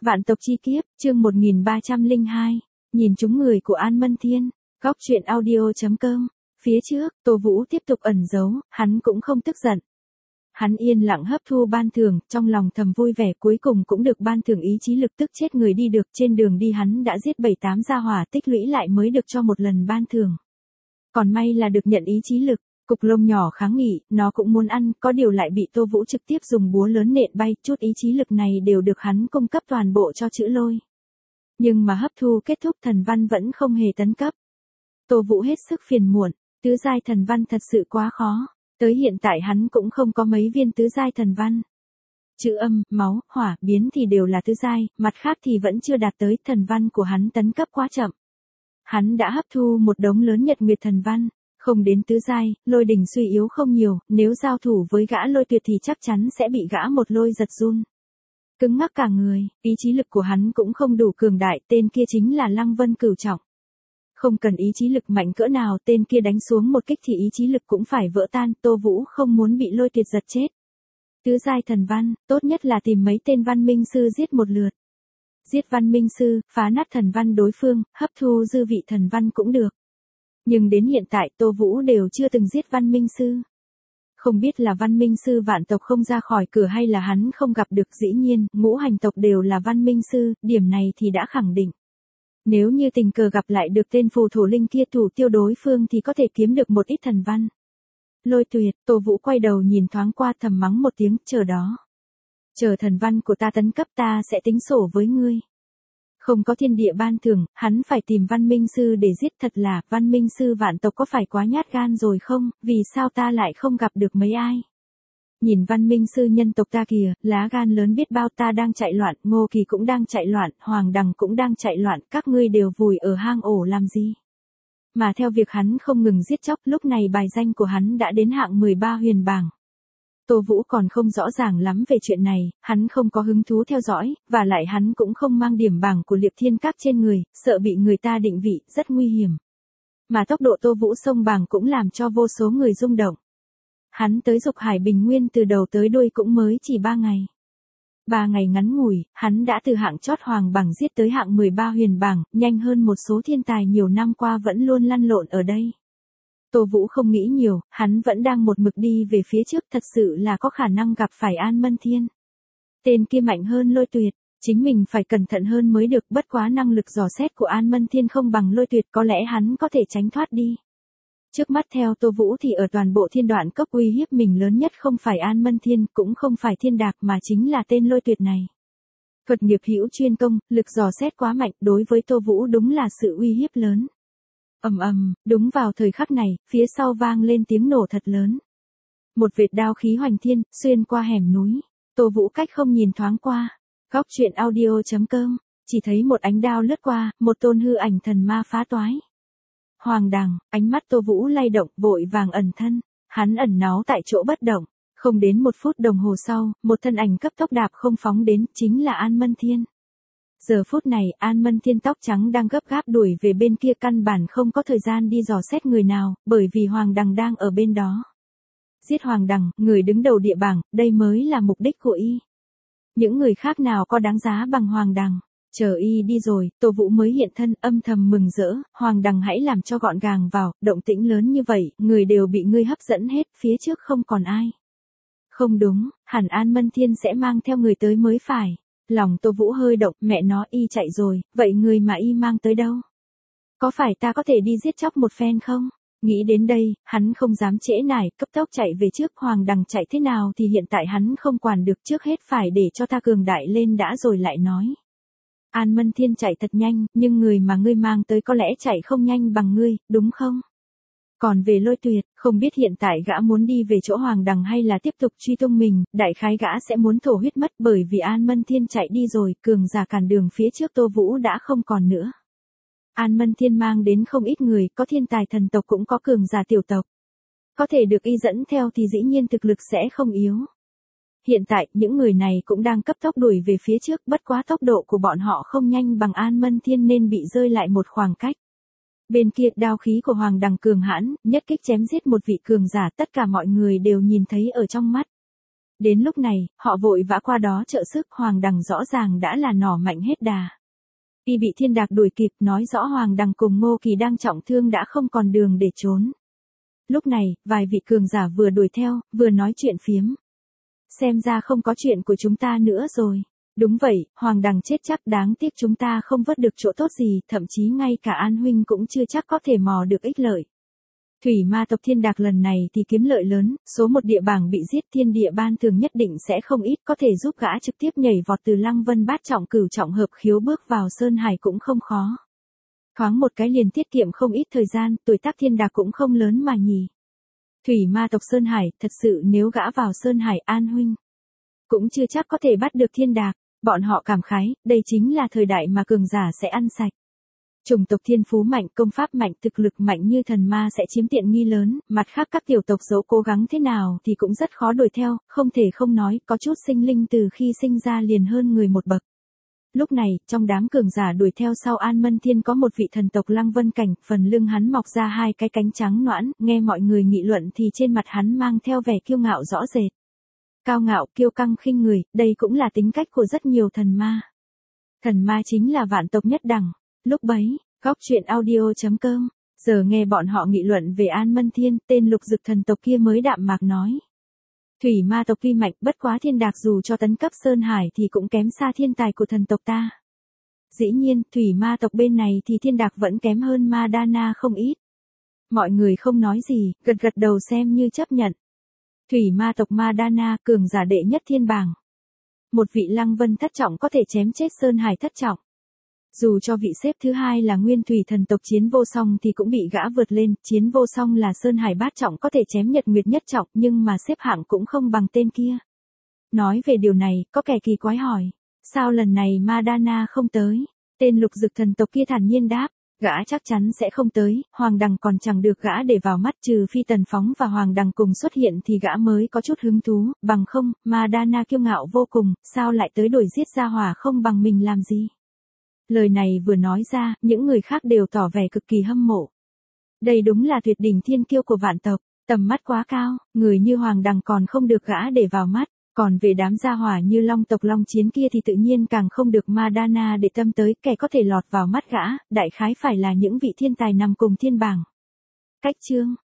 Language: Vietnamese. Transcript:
Vạn tộc chi kiếp, chương 1302, nhìn trúng người của An Mân Thiên, góc truyện audio.com, phía trước, Tô Vũ tiếp tục ẩn giấu, hắn cũng không tức giận. Hắn yên lặng hấp thu ban thưởng, trong lòng thầm vui vẻ cuối cùng cũng được ban thưởng ý chí lực tức chết người đi được, trên đường đi hắn đã giết 7-8 gia hỏa tích lũy lại mới được cho một lần ban thưởng. Còn may là được nhận ý chí lực. Cục lông nhỏ kháng nghị, nó cũng muốn ăn, có điều lại bị Tô Vũ trực tiếp dùng búa lớn nện bay, chút ý chí lực này đều được hắn cung cấp toàn bộ cho chữ lôi. Nhưng mà hấp thu kết thúc thần văn vẫn không hề tấn cấp. Tô Vũ hết sức phiền muộn, tứ giai thần văn thật sự quá khó, tới hiện tại hắn cũng không có mấy viên tứ giai thần văn. Chữ âm, máu, hỏa, biến thì đều là tứ giai, mặt khác thì vẫn chưa đạt tới, thần văn của hắn tấn cấp quá chậm. Hắn đã hấp thu một đống lớn nhật nguyệt thần văn. Không đến tứ giai, lôi đình suy yếu không nhiều, nếu giao thủ với gã lôi tuyệt thì chắc chắn sẽ bị gã một lôi giật run. Cứng ngắc cả người, ý chí lực của hắn cũng không đủ cường đại, tên kia chính là Lăng Vân Cửu Trọng. Không cần ý chí lực mạnh cỡ nào, tên kia đánh xuống một kích thì ý chí lực cũng phải vỡ tan, Tô Vũ không muốn bị lôi tuyệt giật chết. Tứ giai thần văn, tốt nhất là tìm mấy tên văn minh sư giết một lượt. Giết văn minh sư, phá nát thần văn đối phương, hấp thu dư vị thần văn cũng được. Nhưng đến hiện tại Tô Vũ đều chưa từng giết văn minh sư. Không biết là văn minh sư vạn tộc không ra khỏi cửa hay là hắn không gặp được, dĩ nhiên, ngũ hành tộc đều là văn minh sư, điểm này thì đã khẳng định. Nếu như tình cờ gặp lại được tên phù thổ linh kia thủ tiêu đối phương thì có thể kiếm được một ít thần văn. Lôi tuyệt, Tô Vũ quay đầu nhìn thoáng qua thầm mắng một tiếng, chờ đó. Chờ thần văn của ta tấn cấp ta sẽ tính sổ với ngươi. Không có thiên địa ban thưởng, hắn phải tìm văn minh sư để giết, thật là, văn minh sư vạn tộc có phải quá nhát gan rồi không, vì sao ta lại không gặp được mấy ai. Nhìn văn minh sư nhân tộc ta kìa, lá gan lớn biết bao, ta đang chạy loạn, Ngô Kỳ cũng đang chạy loạn, Hoàng Đằng cũng đang chạy loạn, các ngươi đều vùi ở hang ổ làm gì. Mà theo việc hắn không ngừng giết chóc, lúc này bài danh của hắn đã đến hạng 13 huyền bảng. Tô Vũ còn không rõ ràng lắm về chuyện này, hắn không có hứng thú theo dõi, và lại hắn cũng không mang điểm bảng của Liệp Thiên Các trên người, sợ bị người ta định vị, rất nguy hiểm. Mà tốc độ Tô Vũ xông bảng cũng làm cho vô số người rung động. Hắn tới Dục Hải Bình Nguyên từ đầu tới đuôi cũng mới chỉ 3 ngày. 3 ngày ngắn ngủi, hắn đã từ hạng chót hoàng bảng giết tới hạng 13 huyền bảng, nhanh hơn một số thiên tài nhiều năm qua vẫn luôn lăn lộn ở đây. Tô Vũ không nghĩ nhiều, hắn vẫn đang một mực đi về phía trước, thật sự là có khả năng gặp phải An Mân Thiên. Tên kia mạnh hơn lôi tuyệt, chính mình phải cẩn thận hơn mới được, bất quá năng lực dò xét của An Mân Thiên không bằng lôi tuyệt, có lẽ hắn có thể tránh thoát đi. Trước mắt theo Tô Vũ thì ở toàn bộ thiên đoạn cốc uy hiếp mình lớn nhất không phải An Mân Thiên, cũng không phải thiên đạc mà chính là tên lôi tuyệt này. Thuật nghiệp hữu chuyên công, lực dò xét quá mạnh, đối với Tô Vũ đúng là sự uy hiếp lớn. Ầm ầm, đúng vào thời khắc này, phía sau vang lên tiếng nổ thật lớn. Một vệt đao khí hoành thiên, xuyên qua hẻm núi. Tô Vũ cách không nhìn thoáng qua. Góc truyện audio.com, chỉ thấy một ánh đao lướt qua, một tôn hư ảnh thần ma phá toái. Hoàng Đằng, ánh mắt Tô Vũ lay động, vội vàng ẩn thân. Hắn ẩn náu tại chỗ bất động. Không đến 1 phút đồng hồ sau, một thân ảnh cấp tốc đạp không phóng đến, chính là An Mân Thiên. Giờ phút này, An Mân Thiên tóc trắng đang gấp gáp đuổi về bên kia, căn bản không có thời gian đi dò xét người nào, bởi vì Hoàng Đằng đang ở bên đó. Giết Hoàng Đằng, người đứng đầu địa bảng, đây mới là mục đích của y. Những người khác nào có đáng giá bằng Hoàng Đằng. Chờ y đi rồi, Tô Vũ mới hiện thân, âm thầm mừng rỡ, Hoàng Đằng hãy làm cho gọn gàng vào, động tĩnh lớn như vậy, người đều bị ngươi hấp dẫn hết, phía trước không còn ai. Không đúng, hẳn An Mân Thiên sẽ mang theo người tới mới phải. Lòng Tô Vũ hơi động, mẹ nó y chạy rồi, vậy người mà y mang tới đâu? Có phải ta có thể đi giết chóc một phen không? Nghĩ đến đây, hắn không dám trễ nải, cấp tốc chạy về trước. Hoàng Đằng chạy thế nào thì hiện tại hắn không quản được, trước hết phải để cho ta cường đại lên đã rồi lại nói. An Mân Thiên chạy thật nhanh, nhưng người mà ngươi mang tới có lẽ chạy không nhanh bằng ngươi, đúng không? Còn về lôi tuyệt, không biết hiện tại gã muốn đi về chỗ Hoàng Đằng hay là tiếp tục truy tung mình, đại khái gã sẽ muốn thổ huyết mất, bởi vì An Mân Thiên chạy đi rồi, cường giả cản đường phía trước Tô Vũ đã không còn nữa. An Mân Thiên mang đến không ít người, có thiên tài thần tộc cũng có cường giả tiểu tộc. Có thể được y dẫn theo thì dĩ nhiên thực lực sẽ không yếu. Hiện tại, những người này cũng đang cấp tốc đuổi về phía trước, bất quá tốc độ của bọn họ không nhanh bằng An Mân Thiên nên bị rơi lại một khoảng cách. Bên kia, đao khí của Hoàng Đằng cường hãn, nhất kích chém giết một vị cường giả, tất cả mọi người đều nhìn thấy ở trong mắt. Đến lúc này, họ vội vã qua đó trợ sức, Hoàng Đằng rõ ràng đã là nỏ mạnh hết đà. Y bị Thiên Đạc đuổi kịp, nói rõ Hoàng Đằng cùng Ngô Kỳ đang trọng thương đã không còn đường để trốn. Lúc này, vài vị cường giả vừa đuổi theo, vừa nói chuyện phiếm. Xem ra không có chuyện của chúng ta nữa rồi. Đúng vậy, Hoàng Đằng chết chắc, đáng tiếc chúng ta không vớt được chỗ tốt gì, thậm chí ngay cả An huynh cũng chưa chắc có thể mò được ích lợi. Thủy ma tộc Thiên Đạc lần này thì kiếm lợi lớn, số một địa bảng bị giết, thiên địa ban thường nhất định sẽ không ít, có thể giúp gã trực tiếp nhảy vọt từ Lăng Vân bát trọng cửu trọng hợp khiếu bước vào Sơn Hải cũng không khó. Thoáng một cái liền tiết kiệm không ít thời gian, tuổi tác Thiên Đạc cũng không lớn mà nhỉ. Thủy ma tộc Sơn Hải, thật sự nếu gã vào Sơn Hải, An huynh cũng chưa chắc có thể bắt được Thiên Đạc. Bọn họ cảm khái, đây chính là thời đại mà cường giả sẽ ăn sạch. Chủng tộc thiên phú mạnh, công pháp mạnh, thực lực mạnh như thần ma sẽ chiếm tiện nghi lớn, mặt khác các tiểu tộc dẫu cố gắng thế nào thì cũng rất khó đuổi theo, không thể không nói, có chút sinh linh từ khi sinh ra liền hơn người một bậc. Lúc này, trong đám cường giả đuổi theo sau An Mân Thiên có một vị thần tộc Lăng Vân Cảnh, phần lưng hắn mọc ra hai cái cánh trắng noãn, nghe mọi người nghị luận thì trên mặt hắn mang theo vẻ kiêu ngạo rõ rệt. Cao ngạo, kiêu căng khinh người, đây cũng là tính cách của rất nhiều thần ma. Thần ma chính là vạn tộc nhất đẳng. Lúc bấy, góc chuyện audio.com, giờ nghe bọn họ nghị luận về An Mân Thiên, tên Lục Dực thần tộc kia mới đạm mạc nói. Thủy ma tộc tuy mạnh, bất quá Thiên Đạc dù cho tấn cấp Sơn Hải thì cũng kém xa thiên tài của thần tộc ta. Dĩ nhiên, thủy ma tộc bên này thì Thiên Đạc vẫn kém hơn Ma Đa Na không ít. Mọi người không nói gì, gật gật đầu xem như chấp nhận. Thủy ma tộc Ma Đa Na, cường giả đệ nhất thiên bảng. Một vị Lăng Vân thất trọng có thể chém chết Sơn Hải thất trọng. Dù cho vị xếp thứ hai là Nguyên Thủy thần tộc Chiến Vô Song thì cũng bị gã vượt lên, Chiến Vô Song là Sơn Hải bát trọng có thể chém Nhật Nguyệt nhất trọng, nhưng mà xếp hạng cũng không bằng tên kia. Nói về điều này, có kẻ kỳ quái hỏi, sao lần này Ma Đa Na không tới? Tên Lục Dực thần tộc kia thản nhiên đáp, gã chắc chắn sẽ không tới, Hoàng Đằng còn chẳng được gã để vào mắt, trừ phi Tần Phóng và Hoàng Đằng cùng xuất hiện thì gã mới có chút hứng thú, bằng không, Ma Đa Na kiêu ngạo vô cùng, sao lại tới đuổi giết gia hỏa không bằng mình làm gì? Lời này vừa nói ra, những người khác đều tỏ vẻ cực kỳ hâm mộ. Đây đúng là tuyệt đỉnh thiên kiêu của vạn tộc, tầm mắt quá cao, người như Hoàng Đằng còn không được gã để vào mắt, còn về đám gia hỏa như Long tộc Long Chiến kia thì tự nhiên càng không được Ma Đa Na để tâm tới, kẻ có thể lọt vào mắt gã, đại khái phải là những vị thiên tài nằm cùng thiên bảng. Cách chương